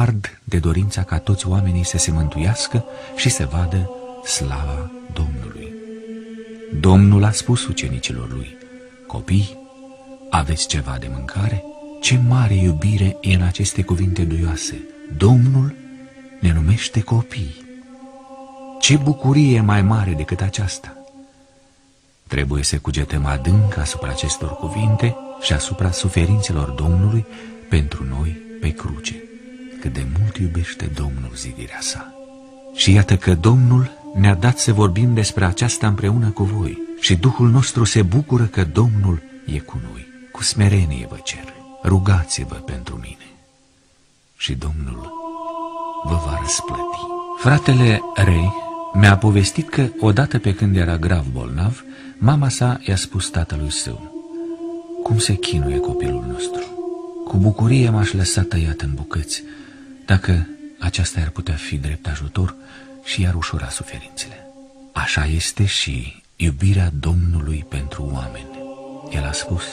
ard de dorința ca toți oamenii să se mântuiască și să vadă slava Domnului. Domnul a spus ucenicilor lui: copii, aveți ceva de mâncare? Ce mare iubire e în aceste cuvinte duioase! Domnul ne numește copii. Ce bucurie mai mare decât aceasta! Trebuie să cugetăm adânc asupra acestor cuvinte și asupra suferințelor Domnului pentru noi pe cruce. Cât de mult iubește Domnul zidirea sa. Și iată că Domnul ne-a dat să vorbim despre aceasta împreună cu voi și Duhul nostru se bucură că Domnul e cu noi. Cu smerenie vă cer, rugați-vă pentru mine și Domnul vă va răsplăti. Fratele Ray mi-a povestit că odată pe când era grav bolnav, mama sa i-a spus tatălui său: cum se chinuie copilul nostru, cu bucurie m-aș lăsa tăiat în bucăți, dacă aceasta ar putea fi drept ajutor și i-ar ușura suferințele. Așa este și iubirea Domnului pentru oameni. El a spus: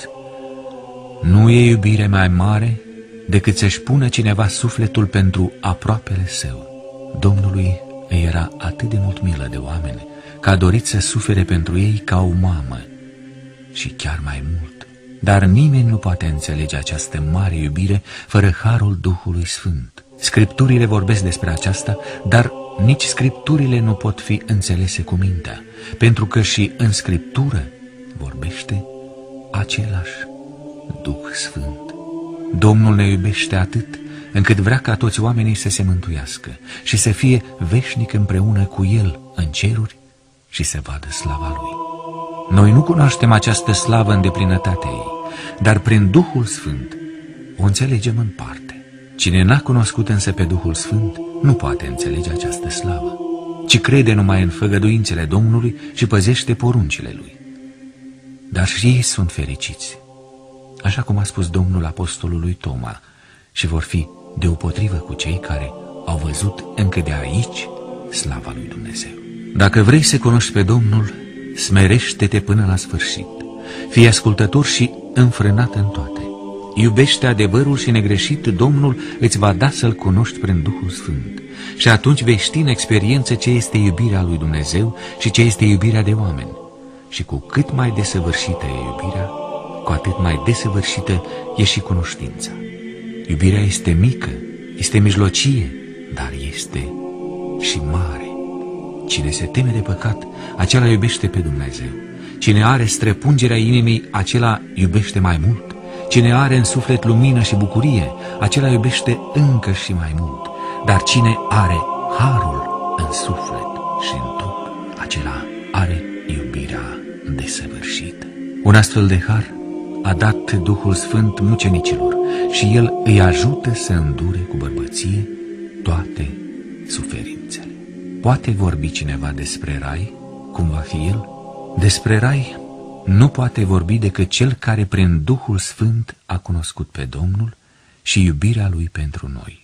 nu e iubire mai mare decât să-și pună cineva sufletul pentru aproapele său. Domnului îi era atât de mult milă de oameni că a dorit să sufere pentru ei ca o mamă și chiar mai mult. Dar nimeni nu poate înțelege această mare iubire fără harul Duhului Sfânt. Scripturile vorbesc despre aceasta, dar nici Scripturile nu pot fi înțelese cu mintea, pentru că și în Scriptură vorbește același Duh Sfânt. Domnul ne iubește atât încât vrea ca toți oamenii să se mântuiască și să fie veșnic împreună cu El în ceruri și să vadă slava Lui. Noi nu cunoaștem această slavă în deplinătatea ei, dar prin Duhul Sfânt o înțelegem în parte. Cine n-a cunoscut însă pe Duhul Sfânt nu poate înțelege această slavă, ci crede numai în făgăduințele Domnului și păzește poruncile Lui. Dar și ei sunt fericiți, așa cum a spus Domnul apostolului Toma, și vor fi deopotrivă cu cei care au văzut încă de aici slava lui Dumnezeu. Dacă vrei să cunoști pe Domnul, smerește-te până la sfârșit, fii ascultător și înfrânat în toate. Iubește adevărul și negreșit, Domnul îți va da să-L cunoști prin Duhul Sfânt. Și atunci vei ști în experiență ce este iubirea lui Dumnezeu și ce este iubirea de oameni. Și cu cât mai desăvârșită e iubirea, cu atât mai desăvârșită e și cunoștința. Iubirea este mică, este mijlocie, dar este și mare. Cine se teme de păcat, acela iubește pe Dumnezeu. Cine are străpungerea inimii, acela iubește mai mult. Cine are în suflet lumină și bucurie, acela iubește încă și mai mult. Dar cine are harul în suflet și în trup, acela are iubirea desăvârșită. Un astfel de har a dat Duhul Sfânt mucenicilor și El îi ajută să îndure cu bărbăție toate suferințele. Poate vorbi cineva despre rai, cum va fi el? Despre rai nu poate vorbi decât cel care prin Duhul Sfânt a cunoscut pe Domnul și iubirea Lui pentru noi.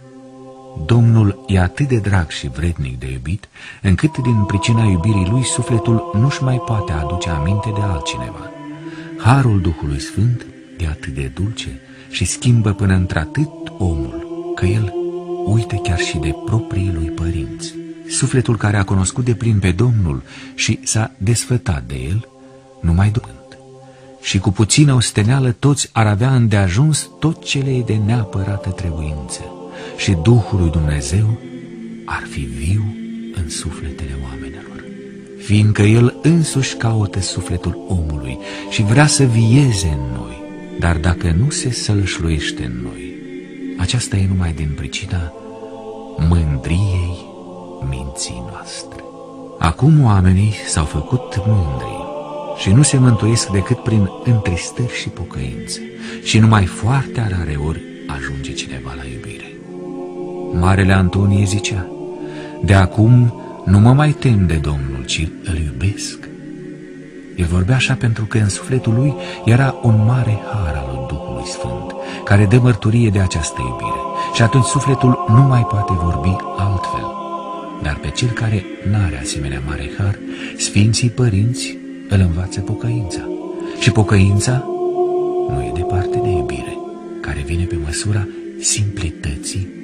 Domnul e atât de drag și vrednic de iubit, încât din pricina iubirii Lui sufletul nu-și mai poate aduce aminte de altcineva. Harul Duhului Sfânt e atât de dulce și schimbă până într-atât omul, că el uită chiar și de proprii lui părinți. Sufletul care a cunoscut de plin pe Domnul și s-a desfătat de El, nu mai dupând. Și cu puțină osteneală toți ar avea îndeajuns tot ce le e de neapărată trebuință. Și Duhul lui Dumnezeu ar fi viu în sufletele oamenilor. Fiindcă El însuși caută sufletul omului și vrea să vieze în noi, dar dacă nu se sălășluiește în noi, aceasta e numai din pricina mândriei minții noastre. Acum oamenii s-au făcut mândri și nu se mântuiesc decât prin întristări și pocăință și numai foarte rare ori ajunge cineva la iubire. Marele Antonie zicea: de acum nu mă mai tem de Domnul, ci îl iubesc. El vorbea așa pentru că în sufletul lui era un mare har al lui Duhului Sfânt, care dă mărturie de această iubire, și atunci sufletul nu mai poate vorbi altfel. Dar pe cel care n-are asemenea mare har, Sfinții Părinți îl învață pocăința. Și pocăința nu e departe de iubire, care vine pe măsura simplității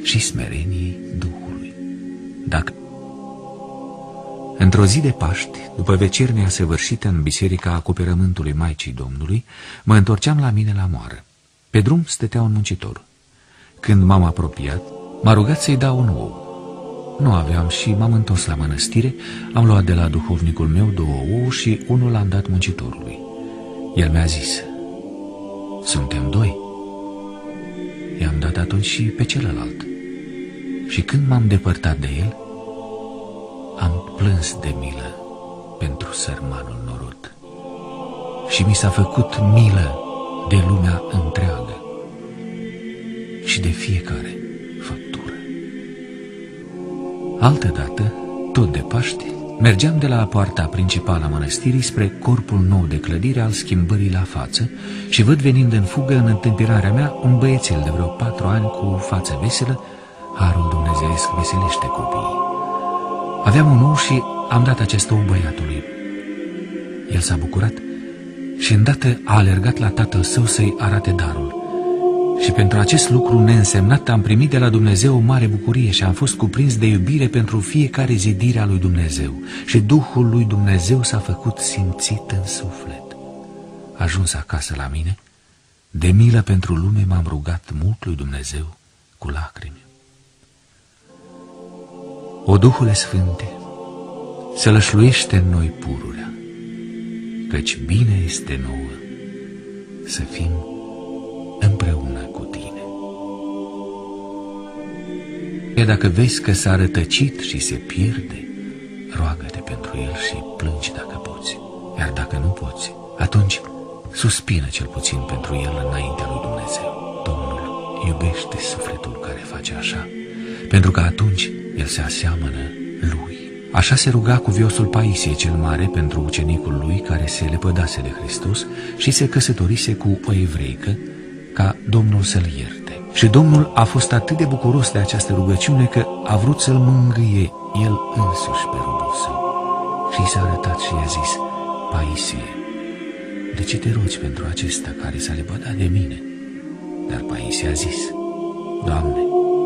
și smereniei Duhului. Dacă într-o zi de Paști, după vecernia săvârșită în biserica acoperământului Maicii Domnului, mă întorceam la mine la moară. Pe drum stătea un muncitor. Când m-am apropiat, m-a rugat să-i dau un ou. Nu aveam și m-am întors la mănăstire, am luat de la duhovnicul meu 2 ouă și unul l-am dat muncitorului. El mi-a zis: suntem 2. I-am dat atunci și pe celălalt. Și când m-am depărtat de el, am plâns de milă pentru sărmanul norod. Și mi s-a făcut milă de lumea întreagă și de fiecare făptură. Altădată, tot de Paști, mergeam de la poarta principală a mănăstirii spre corpul nou de clădire al schimbării la față și văd venind în fugă în întâmpinarea mea un băiețel de vreo 4 ani cu față veselă. Harul dumnezeiesc veselește copiii. Aveam un ou și am dat acest ou băiatului. El s-a bucurat și îndată a alergat la tatăl său să-i arate darul. Și pentru acest lucru neînsemnat am primit de la Dumnezeu o mare bucurie și am fost cuprins de iubire pentru fiecare zidire a lui Dumnezeu. Și Duhul lui Dumnezeu s-a făcut simțit în suflet. Ajuns acasă la mine, de milă pentru lume m-am rugat mult lui Dumnezeu cu lacrimi. O Duhule Sfânte, să lășluiește în noi pururea, căci bine este nouă să fim împreună cu Tine. Iar dacă vezi că s-a rătăcit și se pierde, roagă-te pentru el și plângi dacă poți. Iar dacă nu poți, atunci suspină cel puțin pentru el înaintea lui Dumnezeu. Domnul iubește sufletul care face așa, pentru că atunci el se aseamănă lui. Așa se ruga cuviosul Paisie cel Mare pentru ucenicul lui care se lepădase de Hristos și se căsătorise cu o evreică, ca Domnul să-l ierte. Și Domnul a fost atât de bucuros de această rugăciune că a vrut să-l mângâie el însuși pe robul său. Și s-a arătat și i-a zis: Paisie, de ce te rogi pentru acesta care s-a lepădat de mine? Dar Paisie a zis: Doamne,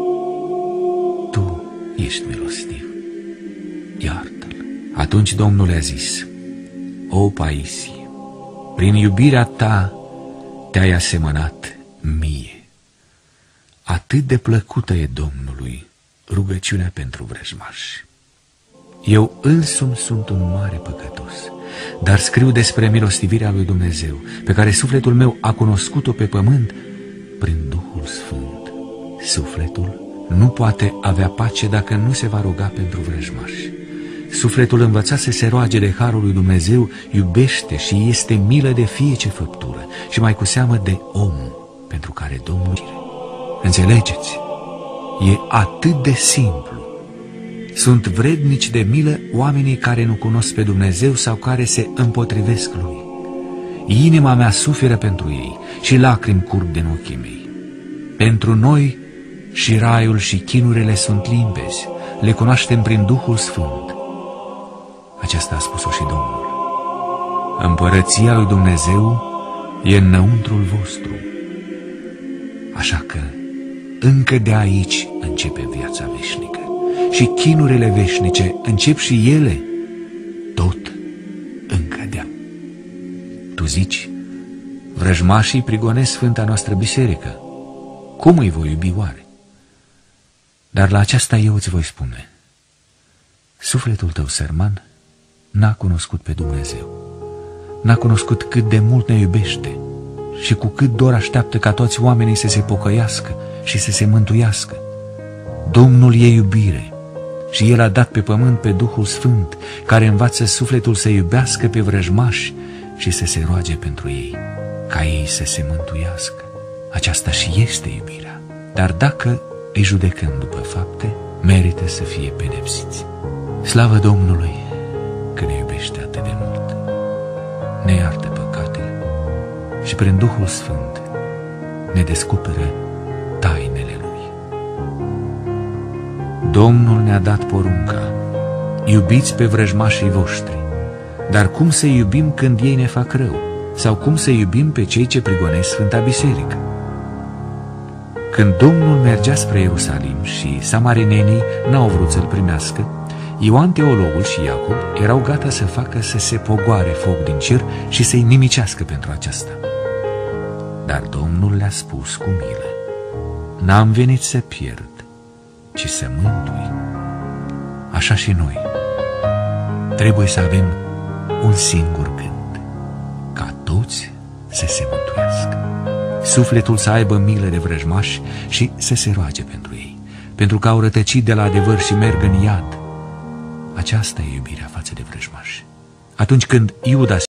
Tu ești milostiv, iartă-l. Atunci Domnul i-a zis: O Paisie, prin iubirea ta te-ai asemănat mie. Atât de plăcută e Domnului rugăciunea pentru vrăjmași. Eu însumi sunt un mare păcătos, dar scriu despre milostivirea lui Dumnezeu, pe care sufletul meu a cunoscut-o pe pământ prin Duhul Sfânt. Sufletul nu poate avea pace dacă nu se va ruga pentru vrăjmași. Sufletul învățat să se roage de harul lui Dumnezeu iubește și este milă de fiece făptură și mai cu seamă de om pentru care Domnul... Înțelegeți? E atât de simplu. Sunt vrednici de milă oamenii care nu cunosc pe Dumnezeu sau care se împotrivesc Lui. Inima mea suferă pentru ei și lacrimi curg din ochii mei. Pentru noi și raiul și chinurile sunt limpezi, le cunoaștem prin Duhul Sfânt. Aceasta a spus-o și Domnul. Împărăția lui Dumnezeu e înăuntrul vostru. Așa că încă de aici începe viața veșnică și chinurile veșnice încep și ele tot încă de-a. Tu zici: vrăjmașii prigonesc Sfânta noastră biserică. Cum îi voi iubi oare? Dar la aceasta eu îți voi spune: sufletul tău sărman n-a cunoscut pe Dumnezeu, n-a cunoscut cât de mult ne iubește și cu cât dor așteaptă ca toți oamenii să se pocăiască și să se mântuiască. Domnul e iubire și El a dat pe pământ pe Duhul Sfânt, care învață sufletul să iubească pe vrăjmași și să se roage pentru ei, ca ei să se mântuiască. Aceasta și este iubirea. Dar dacă îi judecăm după fapte, merită să fie pedepsiți. Slavă Domnului că ne iubește atât de mult, ne iartă păcatele și prin Duhul Sfânt ne descoperă tainele Lui. Domnul ne-a dat porunca: iubiți pe vrăjmașii voștri. Dar cum să iubim când ei ne fac rău? Sau cum să iubim pe cei ce prigonesc Sfânta Biserică? Când Domnul mergea spre Ierusalim și samarinenii n-au vrut să-l primească, Ioan Teologul și Iacob erau gata să facă să se pogoare foc din cer și să-i nimicească pentru aceasta. Dar Domnul le-a spus cu milă: n-am venit să pierd, ci să mântui. Așa și noi trebuie să avem un singur gând: ca toți să se mântuiască. Sufletul să aibă milă de vrăjmași și să se roage pentru ei, pentru că au rătăcit de la adevăr și merg în iad. Aceasta e iubirea față de vrăjmași. Atunci când Iuda